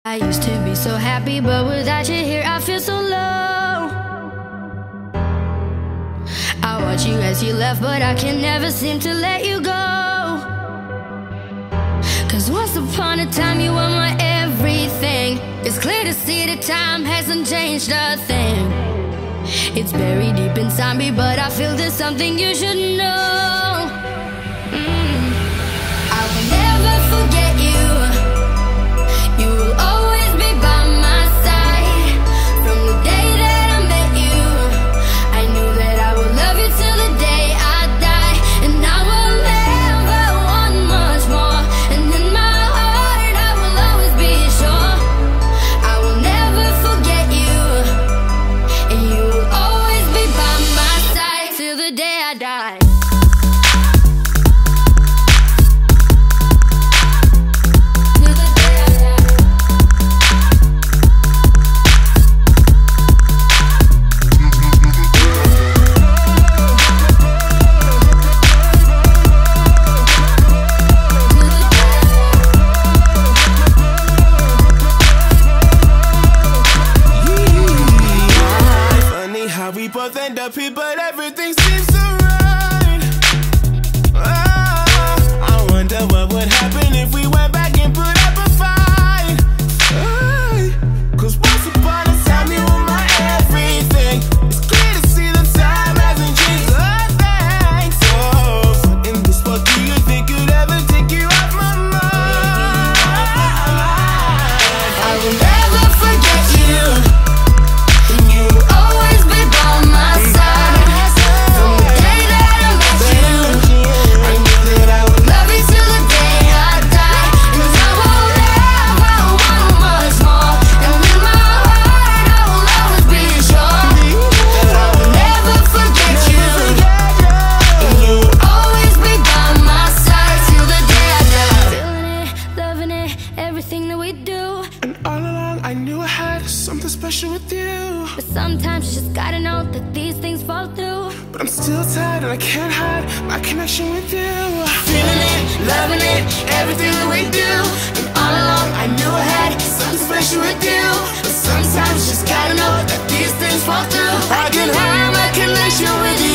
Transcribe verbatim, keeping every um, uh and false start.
I used to be so happy, but without you here I feel so low. I watch you as you left, but I can never seem to let you go. Cause once upon a time you were my everything. It's clear to see that time hasn't changed a thing. It's buried deep inside me, but I feel there's something you should know. mm. I will never forget you. You will always be by my side. From the day that I met you, I knew that I would love you till the day I die. And I will never want much more. And in my heart I will always be sure I will never forget you. And you will always be by my side till the day I die. We both end up here, but everything seems so right. Oh, I wonder what would happen if we went back and put up a fight. Hey, Cause once upon a time you were my everything. It's clear to see that time hasn't changed a thing. So, what in this world do you think could ever take you off my mind? I will never forget you. Everything that we do, and all along I knew I had something special with you. but sometimes you just gotta know that these things fall through. But I'm still tired and I can't hide my connection with you. Feeling it, loving it, everything that we do. And all along I knew I had something special with you. But sometimes you just gotta know that these things fall through. I can hide my connection with you.